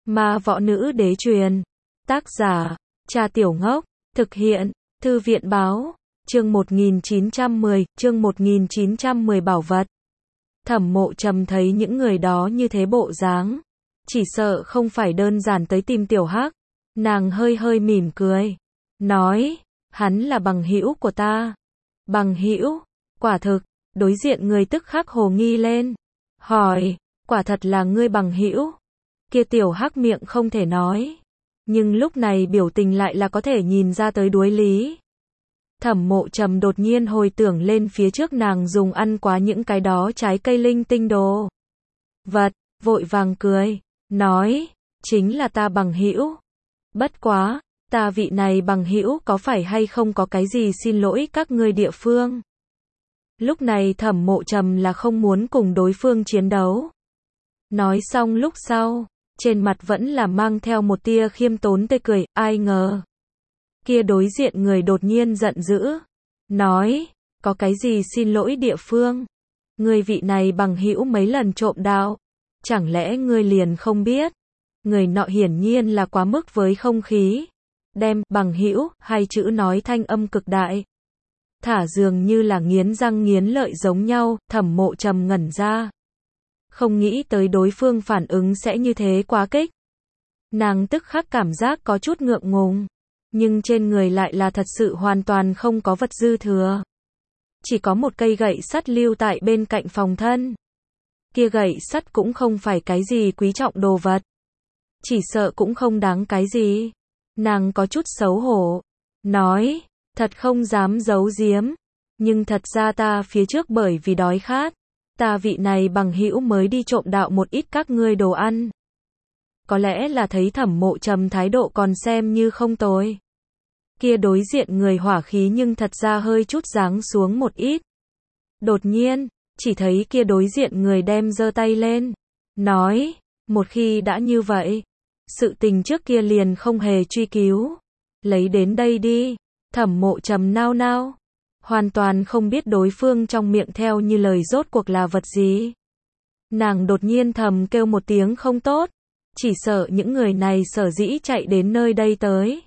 Ma võ nữ đế truyền. Tác giả, Cha Tiểu Ngốc. Thực hiện, Thư viện báo. Chương 1910 bảo vật. Thẩm Mộ Trầm thấy những người đó như thế bộ dáng, chỉ sợ không phải đơn giản tới tìm Tiểu Hắc. Nàng hơi hơi mỉm cười, nói, hắn là bằng hữu của ta. Bằng hữu? Quả thực, đối diện người tức khắc hồ nghi lên, hỏi, quả thật là ngươi bằng hữu? Kia Tiểu Hắc miệng không thể nói, nhưng lúc này biểu tình lại là có thể nhìn ra tới đối lý. Thẩm Mộ Trầm đột nhiên hồi tưởng lên phía trước nàng dùng ăn quá những cái đó trái cây linh tinh đồ vật, vội vàng cười, nói, chính là ta bằng hữu. Bất quá, ta vị này bằng hữu có phải hay không có cái gì xin lỗi các ngươi địa phương? Lúc này Thẩm Mộ Trầm là không muốn cùng đối phương chiến đấu. Nói xong lúc sau, trên mặt vẫn là mang theo một tia khiêm tốn tươi cười, ai ngờ. Kia đối diện người đột nhiên giận dữ, nói, có cái gì xin lỗi địa phương? Người vị này bằng hữu mấy lần trộm đạo, chẳng lẽ ngươi liền không biết? Người nọ hiển nhiên là quá mức với không khí, đem bằng hữu hai chữ nói thanh âm cực đại, thả dường như là nghiến răng nghiến lợi giống nhau. Thẩm Mộ Trầm ngẩn ra, không nghĩ tới đối phương phản ứng sẽ như thế quá kích. Nàng tức khắc cảm giác có chút ngượng ngùng, nhưng trên người lại là thật sự hoàn toàn không có vật dư thừa. Chỉ có một cây gậy sắt lưu tại bên cạnh phòng thân. Kia gậy sắt cũng không phải cái gì quý trọng đồ vật, chỉ sợ cũng không đáng cái gì. Nàng có chút xấu hổ, nói, thật không dám giấu giếm, nhưng thật ra ta phía trước bởi vì đói khát, ta vị này bằng hữu mới đi trộm đạo một ít các ngươi đồ ăn. Có lẽ là thấy Thẩm Mộ Trầm thái độ còn xem như không tồi. Kia đối diện người hỏa khí nhưng thật ra hơi chút giáng xuống một ít. Đột nhiên, chỉ thấy kia đối diện người đem giơ tay lên, nói, một khi đã như vậy, sự tình trước kia liền không hề truy cứu. Lấy đến đây đi. Thẩm Mộ Trầm nao nao, hoàn toàn không biết đối phương trong miệng theo như lời rốt cuộc là vật gì. Nàng đột nhiên thầm kêu một tiếng không tốt, chỉ sợ những người này sở dĩ chạy đến nơi đây tới.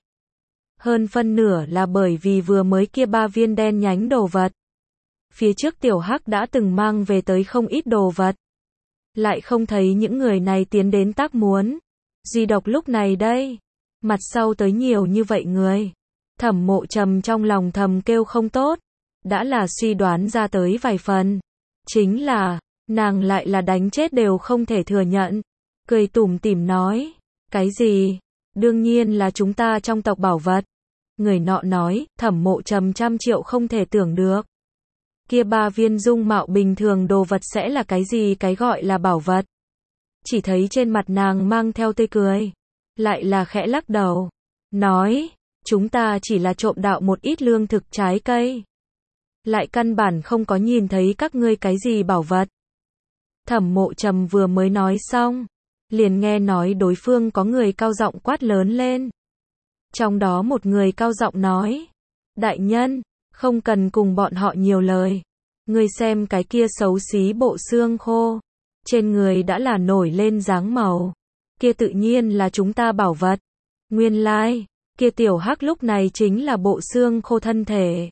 Hơn phân nửa là bởi vì vừa mới kia 3 viên đen nhánh đồ vật. Phía trước Tiểu Hắc đã từng mang về tới không ít đồ vật. Lại không thấy những người này tiến đến tác muốn. Duy độc lúc này đây, mặt sau tới nhiều như vậy người. Thẩm Mộ Trầm trong lòng thầm kêu không tốt, đã là suy đoán ra tới vài phần. Chính là, nàng lại là đánh chết đều không thể thừa nhận. Cười tủm tỉm nói, cái gì? Đương nhiên là chúng ta trong tộc bảo vật. Người nọ nói. Thẩm Mộ Trầm trăm triệu không thể tưởng được. Kia 3 viên dung mạo bình thường đồ vật sẽ là cái gì cái gọi là bảo vật? Chỉ thấy trên mặt nàng mang theo tươi cười, lại là khẽ lắc đầu, nói, chúng ta chỉ là trộm đạo một ít lương thực trái cây, lại căn bản không có nhìn thấy các ngươi cái gì bảo vật. Thẩm Mộ Trầm vừa mới nói xong, liền nghe nói đối phương có người cao giọng quát lớn lên. Trong đó một người cao giọng nói, đại nhân, không cần cùng bọn họ nhiều lời. Ngươi xem cái kia xấu xí bộ xương khô, trên người đã là nổi lên dáng màu. Kia tự nhiên là chúng ta bảo vật. Nguyên lai, kia Tiểu Hắc lúc này chính là bộ xương khô thân thể.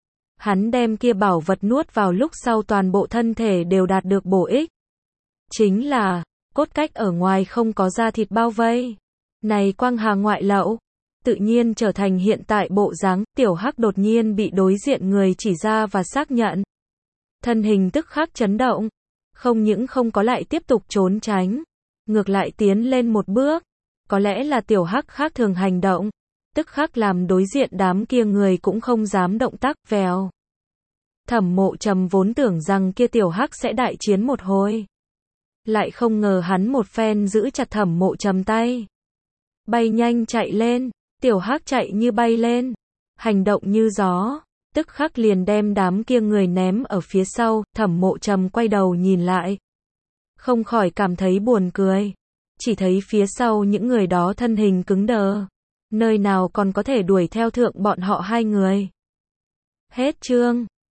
Hắn đem kia bảo vật nuốt vào lúc sau toàn bộ thân thể đều đạt được bổ ích. Chính là, cốt cách ở ngoài không có da thịt bao vây. Này quang hà ngoại lậu, tự nhiên trở thành hiện tại bộ dáng. Tiểu Hắc đột nhiên bị đối diện người chỉ ra và xác nhận. Thân hình tức khắc chấn động, không những không có lại tiếp tục trốn tránh, ngược lại tiến lên một bước. Có lẽ là Tiểu Hắc khác thường hành động, tức khắc làm đối diện đám kia người cũng không dám động tác. Vèo. Thẩm Mộ Trầm vốn tưởng rằng kia Tiểu Hắc sẽ đại chiến một hồi, lại không ngờ hắn một phen giữ chặt Thẩm Mộ Trầm tay, bay nhanh chạy lên. Tiểu Hắc chạy như bay lên, hành động như gió, tức khắc liền đem đám kia người ném ở phía sau. Thẩm Mộ Trầm quay đầu nhìn lại, không khỏi cảm thấy buồn cười. Chỉ thấy phía sau những người đó thân hình cứng đờ, nơi nào còn có thể đuổi theo thượng bọn họ hai người. Hết chương.